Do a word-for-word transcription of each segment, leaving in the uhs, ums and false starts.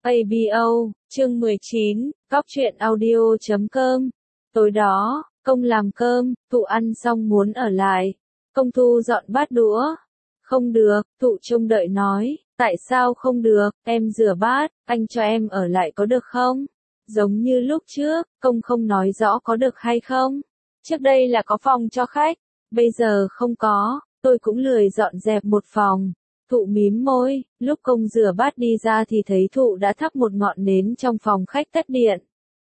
a bê o, chương mười chín, góc truyện audio chấm com. Tối đó, Công làm cơm, Thụ ăn xong muốn ở lại. Công thu dọn bát đũa. Không được, Thụ trông đợi nói, tại sao không được, em rửa bát, anh cho em ở lại có được không? Giống như lúc trước, Công không nói rõ có được hay không. Trước đây là có phòng cho khách, bây giờ không có, tôi cũng lười dọn dẹp một phòng. Thụ mím môi, lúc Công rửa bát đi ra thì thấy Thụ đã thắp một ngọn nến trong phòng khách tắt điện.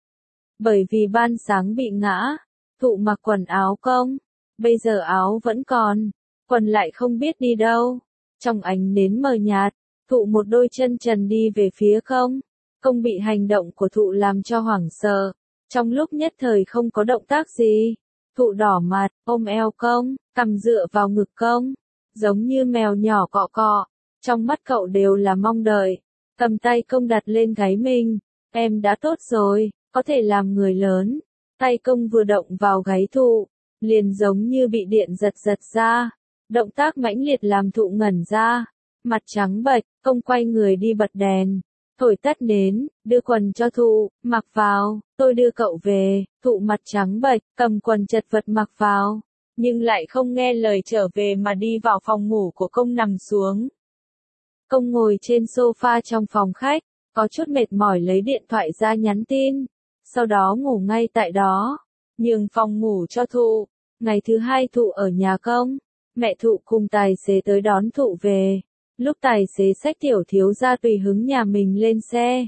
Bởi vì ban sáng bị ngã, Thụ mặc quần áo Công, bây giờ áo vẫn còn, quần lại không biết đi đâu. Trong ánh nến mờ nhạt, Thụ một đôi chân trần đi về phía Công. Công bị hành động của Thụ làm cho hoảng sợ, trong lúc nhất thời không có động tác gì. Thụ đỏ mặt, ôm eo Công, cằm dựa vào ngực Công, giống như mèo nhỏ cọ cọ, trong mắt cậu đều là mong đợi. Cầm tay Công đặt lên gáy mình, em đã tốt rồi, có thể làm người lớn. Tay Công vừa động vào gáy Thụ, liền giống như bị điện giật giật ra. Động tác mãnh liệt làm Thụ ngẩn ra, mặt trắng bệch. Công quay người đi bật đèn, thổi tắt nến, đưa quần cho Thụ, mặc vào, tôi đưa cậu về. Thụ mặt trắng bệch, cầm quần chật vật mặc vào, nhưng lại không nghe lời trở về mà đi vào phòng ngủ của Công nằm xuống. Công ngồi trên sofa trong phòng khách, có chút mệt mỏi lấy điện thoại ra nhắn tin, sau đó ngủ ngay tại đó, nhường phòng ngủ cho Thụ. Ngày thứ hai Thụ ở nhà Công, mẹ Thụ cùng tài xế tới đón Thụ về. Lúc tài xế xách tiểu thiếu gia tùy hứng nhà mình lên xe,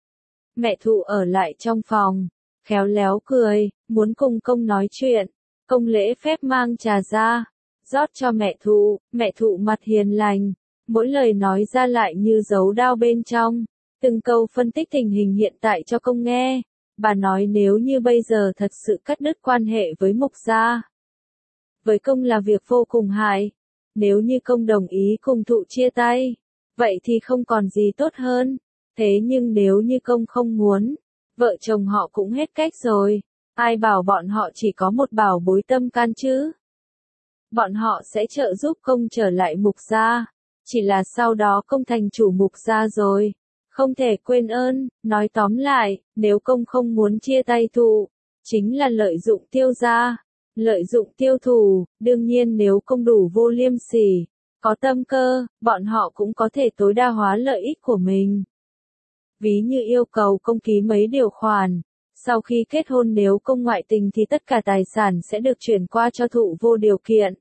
mẹ Thụ ở lại trong phòng, khéo léo cười, muốn cùng Công nói chuyện. Công lễ phép mang trà ra, rót cho mẹ Thụ. Mẹ Thụ mặt hiền lành, mỗi lời nói ra lại như giấu đao bên trong, từng câu phân tích tình hình hiện tại cho Công nghe. Bà nói nếu như bây giờ thật sự cắt đứt quan hệ với Mục gia, với Công là việc vô cùng hại. Nếu như Công đồng ý cùng Thụ chia tay, vậy thì không còn gì tốt hơn. Thế nhưng nếu như Công không muốn, vợ chồng họ cũng hết cách rồi. Ai bảo bọn họ chỉ có một bảo bối tâm can chứ? Bọn họ sẽ trợ giúp Công trở lại Mục gia, chỉ là sau đó Công thành chủ Mục gia rồi, không thể quên ơn. Nói tóm lại, nếu Công không muốn chia tay Thụ, chính là lợi dụng Tiêu gia, lợi dụng Tiêu thù. Đương nhiên nếu Công đủ vô liêm sỉ, có tâm cơ, bọn họ cũng có thể tối đa hóa lợi ích của mình. Ví như yêu cầu Công ký mấy điều khoản, sau khi kết hôn nếu Công ngoại tình thì tất cả tài sản sẽ được chuyển qua cho Thụ vô điều kiện.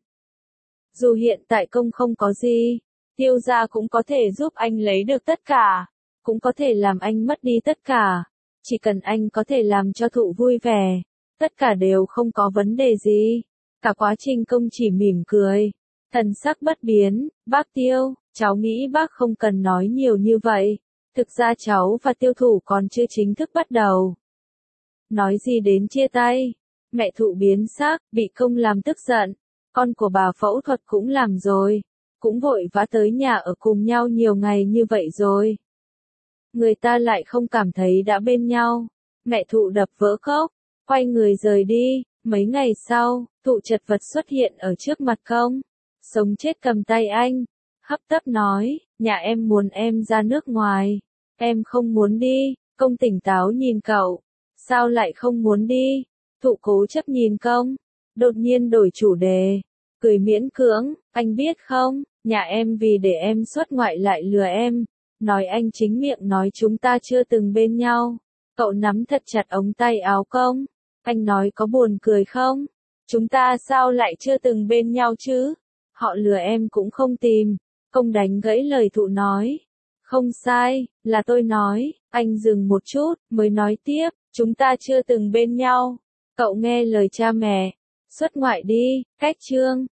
Dù hiện tại Công không có gì, Tiêu gia cũng có thể giúp anh lấy được tất cả, cũng có thể làm anh mất đi tất cả. Chỉ cần anh có thể làm cho Thụ vui vẻ, tất cả đều không có vấn đề gì. Cả quá trình Công chỉ mỉm cười, thần sắc bất biến. Bác Tiêu, cháu nghĩ bác không cần nói nhiều như vậy. Thực ra cháu và Tiêu thủ còn chưa chính thức bắt đầu. Nói gì đến chia tay? Mẹ Thụ biến sắc, bị Công làm tức giận. Con của bà phẫu thuật cũng làm rồi, cũng vội vã tới nhà ở cùng nhau nhiều ngày như vậy rồi. Người ta lại không cảm thấy đã bên nhau. Mẹ Thụ đập vỡ khóc, quay người rời đi. Mấy ngày sau, Thụ chật vật xuất hiện ở trước mặt Công, sống chết cầm tay anh, hấp tấp nói, nhà em muốn em ra nước ngoài, em không muốn đi. Công tỉnh táo nhìn cậu, sao lại không muốn đi? Thụ cố chấp nhìn Công, đột nhiên đổi chủ đề, cười miễn cưỡng, anh biết không, nhà em vì để em xuất ngoại lại lừa em, nói anh chính miệng nói chúng ta chưa từng bên nhau. Cậu nắm thật chặt ống tay áo Công, anh nói có buồn cười không? Chúng ta sao lại chưa từng bên nhau chứ? Họ lừa em cũng không tìm. Công đánh gãy lời Thụ nói. Không sai, là tôi nói. Anh dừng một chút, mới nói tiếp, chúng ta chưa từng bên nhau. Cậu nghe lời cha mẹ, xuất ngoại đi. Cách chương